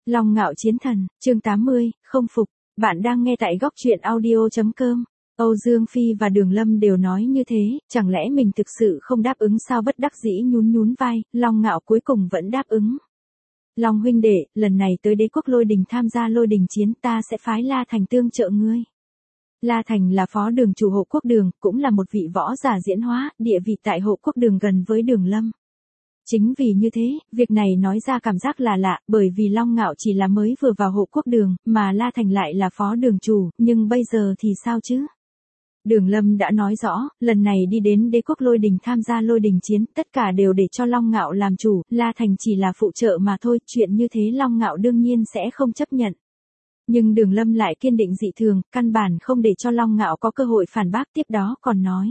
Long Ngạo Chiến Thần, chương 80, không phục. Bạn đang nghe tại góc truyện audio.com. Âu Dương Phi và Đường Lâm đều nói như thế, chẳng lẽ mình thực sự không đáp ứng sao? Bất đắc dĩ nhún nhún vai, Long Ngạo cuối cùng vẫn đáp ứng. Long huynh đệ, lần này tới Đế quốc Lôi Đình tham gia Lôi Đình chiến, ta sẽ phái La Thành tương trợ ngươi. La Thành là phó đường chủ Hộ Quốc Đường, cũng là một vị võ giả diễn hóa, địa vị tại Hộ Quốc Đường gần với Đường Lâm. Chính vì như thế, việc này nói ra cảm giác là lạ, bởi vì Long Ngạo chỉ là mới vừa vào Hộ Quốc Đường, mà La Thành lại là phó đường chủ, nhưng bây giờ thì sao chứ? Đường Lâm đã nói rõ, lần này đi đến Đế quốc Lôi Đình tham gia Lôi Đình chiến, tất cả đều để cho Long Ngạo làm chủ, La Thành chỉ là phụ trợ mà thôi, chuyện như thế Long Ngạo đương nhiên sẽ không chấp nhận. Nhưng Đường Lâm lại kiên định dị thường, căn bản không để cho Long Ngạo có cơ hội phản bác, tiếp đó còn nói.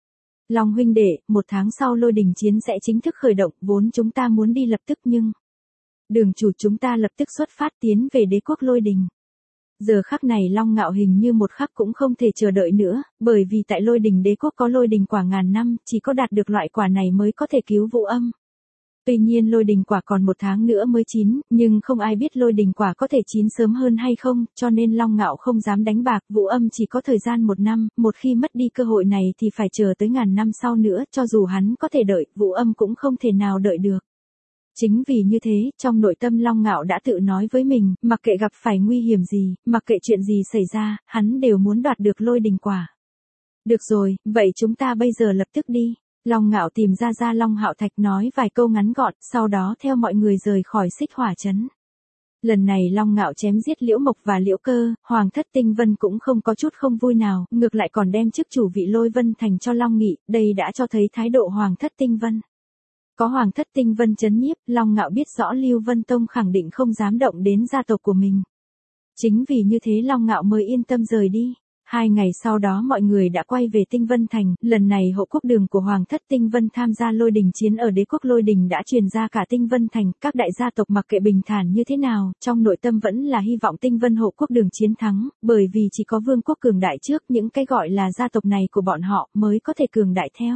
Long huynh đệ, 1 tháng sau Lôi Đình chiến sẽ chính thức khởi động, vốn chúng ta muốn đi lập tức nhưng... Đường chủ chúng ta lập tức xuất phát tiến về Đế quốc Lôi Đình. Giờ khắc này Long Ngạo hình như một khắc cũng không thể chờ đợi nữa, bởi vì tại Lôi Đình Đế quốc có Lôi Đình quả ngàn năm, chỉ có đạt được loại quả này mới có thể cứu Vũ Âm. Tuy nhiên Lôi Đình quả còn 1 tháng nữa mới chín, nhưng không ai biết Lôi Đình quả có thể chín sớm hơn hay không, cho nên Long Ngạo không dám đánh bạc, Vũ Âm chỉ có thời gian 1 năm, một khi mất đi cơ hội này thì phải chờ tới ngàn năm sau nữa, cho dù hắn có thể đợi, Vũ Âm cũng không thể nào đợi được. Chính vì như thế, trong nội tâm Long Ngạo đã tự nói với mình, mặc kệ gặp phải nguy hiểm gì, mặc kệ chuyện gì xảy ra, hắn đều muốn đoạt được Lôi Đình quả. Được rồi, vậy chúng ta bây giờ lập tức đi. Long Ngạo tìm ra Long Hạo Thạch nói vài câu ngắn gọn, sau đó theo mọi người rời khỏi Xích Hỏa trấn. Lần này Long Ngạo chém giết Liễu Mộc và Liễu Cơ, Hoàng thất Tinh Vân cũng không có chút không vui nào, ngược lại còn đem chức chủ vị Lôi Vân Thành cho Long Nghị, đây đã cho thấy thái độ Hoàng thất Tinh Vân. Có Hoàng thất Tinh Vân trấn nhiếp, Long Ngạo biết rõ Lưu Vân Tông khẳng định không dám động đến gia tộc của mình. Chính vì như thế Long Ngạo mới yên tâm rời đi. 2 ngày sau đó mọi người đã quay về Tinh Vân Thành, lần này Hộ Quốc Đường của Hoàng thất Tinh Vân tham gia Lôi Đình chiến ở Đế quốc Lôi Đình đã truyền ra cả Tinh Vân Thành, các đại gia tộc mặc kệ bình thản như thế nào, trong nội tâm vẫn là hy vọng Tinh Vân Hộ Quốc Đường chiến thắng, bởi vì chỉ có vương quốc cường đại trước, những cái gọi là gia tộc này của bọn họ mới có thể cường đại theo.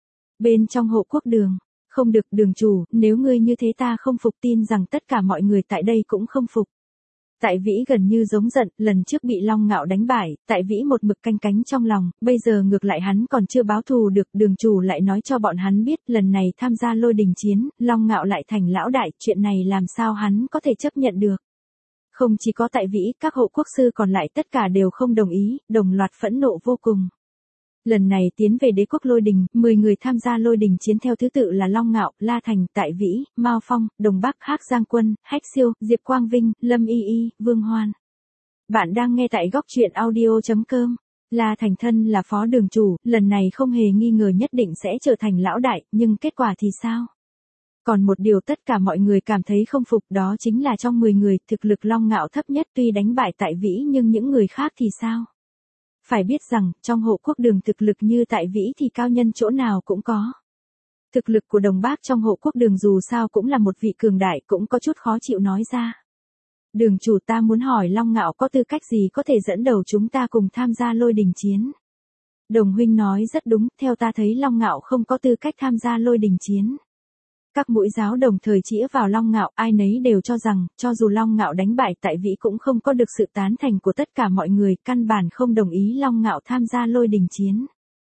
Bên trong Hộ Quốc Đường, không được đường chủ, nếu ngươi như thế ta không phục, tin rằng tất cả mọi người tại đây cũng không phục. Tại Vĩ gần như giống giận, lần trước bị Long Ngạo đánh bại, Tại Vĩ một mực canh cánh trong lòng, bây giờ ngược lại hắn còn chưa báo thù được, đường chủ lại nói cho bọn hắn biết, lần này tham gia Lôi Đình chiến, Long Ngạo lại thành lão đại, chuyện này làm sao hắn có thể chấp nhận được. Không chỉ có Tại Vĩ, các hộ quốc sư còn lại tất cả đều không đồng ý, đồng loạt phẫn nộ vô cùng. Lần này tiến về Đế quốc Lôi Đình, 10 người tham gia Lôi Đình chiến theo thứ tự là Long Ngạo, La Thành, Tại Vĩ, Mao Phong, Đồng Bắc, Hắc Giang Quân, Hách Siêu, Diệp Quang Vinh, Lâm Y Y, Vương Hoan. Bạn đang nghe tại góc truyện audio.com. La Thành thân là phó đường chủ, lần này không hề nghi ngờ nhất định sẽ trở thành lão đại, nhưng kết quả thì sao? Còn một điều tất cả mọi người cảm thấy không phục, đó chính là trong 10 người, thực lực Long Ngạo thấp nhất, tuy đánh bại Tại Vĩ nhưng những người khác thì sao? Phải biết rằng, trong Hộ Quốc Đường thực lực như Tại Vĩ thì cao nhân chỗ nào cũng có. Thực lực của Đồng Bác trong Hộ Quốc Đường dù sao cũng là một vị cường đại, cũng có chút khó chịu nói ra. Đường chủ, ta muốn hỏi Long Ngạo có tư cách gì có thể dẫn đầu chúng ta cùng tham gia Lôi Đình chiến? Đồng huynh nói rất đúng, theo ta thấy Long Ngạo không có tư cách tham gia Lôi Đình chiến. Các mũi giáo đồng thời chĩa vào Long Ngạo, ai nấy đều cho rằng, cho dù Long Ngạo đánh bại Tại Vĩ cũng không có được sự tán thành của tất cả mọi người, căn bản không đồng ý Long Ngạo tham gia Lôi Đình chiến.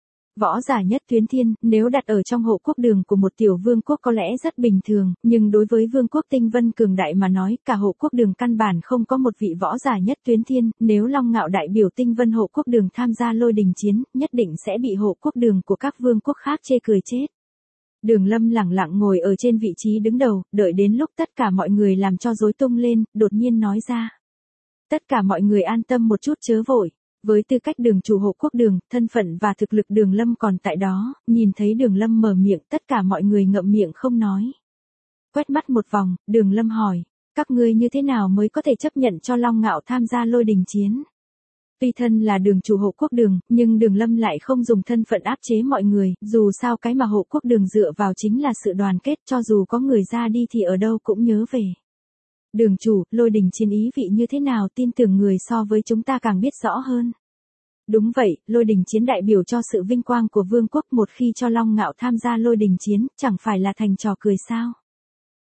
Võ giả nhất tuyến thiên, nếu đặt ở trong Hộ Quốc Đường của một tiểu vương quốc có lẽ rất bình thường, nhưng đối với vương quốc Tinh Vân cường đại mà nói, cả Hộ Quốc Đường căn bản không có một vị võ giả nhất tuyến thiên, nếu Long Ngạo đại biểu Tinh Vân Hộ Quốc Đường tham gia Lôi Đình chiến, nhất định sẽ bị Hộ Quốc Đường của các vương quốc khác chê cười chết. Đường Lâm lẳng lặng ngồi ở trên vị trí đứng đầu, đợi đến lúc tất cả mọi người làm cho rối tung lên, đột nhiên nói ra. Tất cả mọi người an tâm một chút chớ vội. Với tư cách đường chủ Hộ Quốc Đường, thân phận và thực lực Đường Lâm còn tại đó, nhìn thấy Đường Lâm mở miệng, tất cả mọi người ngậm miệng không nói. Quét mắt một vòng, Đường Lâm hỏi, các ngươi như thế nào mới có thể chấp nhận cho Long Ngạo tham gia Lôi Đình chiến? Tuy thân là đường chủ Hộ Quốc Đường, nhưng Đường Lâm lại không dùng thân phận áp chế mọi người, dù sao cái mà Hộ Quốc Đường dựa vào chính là sự đoàn kết, cho dù có người ra đi thì ở đâu cũng nhớ về. Đường chủ, Lôi Đình chiến ý vị như thế nào, tin tưởng người so với chúng ta càng biết rõ hơn. Đúng vậy, Lôi Đình chiến đại biểu cho sự vinh quang của vương quốc, một khi cho Long Ngạo tham gia Lôi Đình chiến, chẳng phải là thành trò cười sao?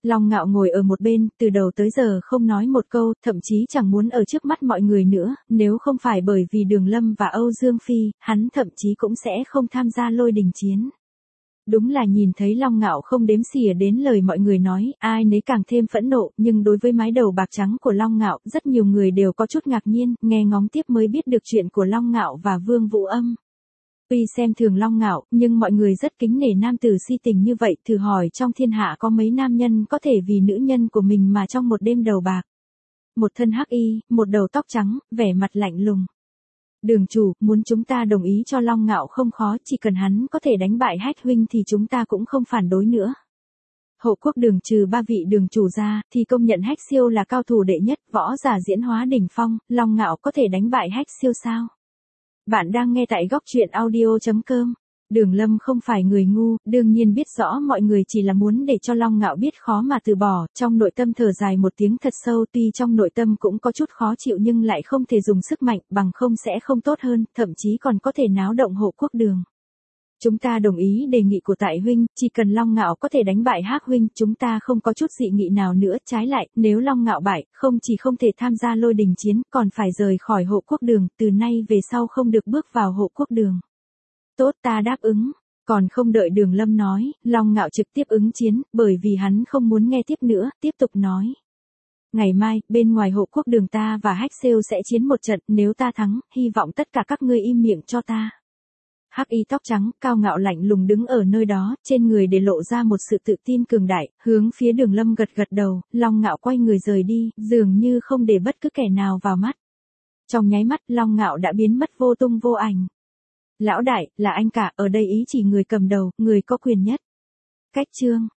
Long Ngạo ngồi ở một bên, từ đầu tới giờ không nói một câu, thậm chí chẳng muốn ở trước mắt mọi người nữa, nếu không phải bởi vì Đường Lâm và Âu Dương Phi, hắn thậm chí cũng sẽ không tham gia lôi đình chiến. Đúng là nhìn thấy Long Ngạo không đếm xỉa đến lời mọi người nói, ai nấy càng thêm phẫn nộ, nhưng đối với mái đầu bạc trắng của Long Ngạo, rất nhiều người đều có chút ngạc nhiên, nghe ngóng tiếp mới biết được chuyện của Long Ngạo và Vương Vũ Âm. Tuy xem thường Long Ngạo, nhưng mọi người rất kính nể nam tử si tình như vậy, thử hỏi trong thiên hạ có mấy nam nhân có thể vì nữ nhân của mình mà trong một đêm đầu bạc. Một thân hắc y, một đầu tóc trắng, vẻ mặt lạnh lùng. Đường chủ, muốn chúng ta đồng ý cho Long Ngạo không khó, chỉ cần hắn có thể đánh bại Hách huynh thì chúng ta cũng không phản đối nữa. Hộ quốc Đường trừ 3 vị đường chủ ra, thì công nhận Hách siêu là cao thủ đệ nhất, võ giả diễn hóa đỉnh phong, Long Ngạo có thể đánh bại Hách siêu sao? Bạn đang nghe tại góc truyện audio.com. Đường Lâm không phải người ngu, đương nhiên biết rõ mọi người chỉ là muốn để cho Long Ngạo biết khó mà từ bỏ, trong nội tâm thở dài một tiếng thật sâu, tuy trong nội tâm cũng có chút khó chịu nhưng lại không thể dùng sức mạnh, bằng không sẽ không tốt hơn, thậm chí còn có thể náo động Hộ quốc Đường. Chúng ta đồng ý đề nghị của tại huynh, chỉ cần Long Ngạo có thể đánh bại Hắc huynh, chúng ta không có chút dị nghị nào nữa, trái lại, nếu Long Ngạo bại, không chỉ không thể tham gia lôi đình chiến, còn phải rời khỏi Hộ quốc Đường, từ nay về sau không được bước vào Hộ quốc Đường. Tốt, ta đáp ứng. Còn không đợi Đường Lâm nói, Long Ngạo trực tiếp ứng chiến, bởi vì hắn không muốn nghe tiếp nữa, tiếp tục nói. Ngày mai, bên ngoài Hộ quốc Đường ta và Hách siêu sẽ chiến một trận, nếu ta thắng, hy vọng tất cả các ngươi im miệng cho ta. Hắc y tóc trắng, cao ngạo lạnh lùng đứng ở nơi đó, trên người để lộ ra một sự tự tin cường đại, hướng phía Đường Lâm gật gật đầu, Long Ngạo quay người rời đi, dường như không để bất cứ kẻ nào vào mắt. Trong nháy mắt, Long Ngạo đã biến mất vô tung vô ảnh. Lão đại, là anh cả, ở đây ý chỉ người cầm đầu, người có quyền nhất. Cách chương.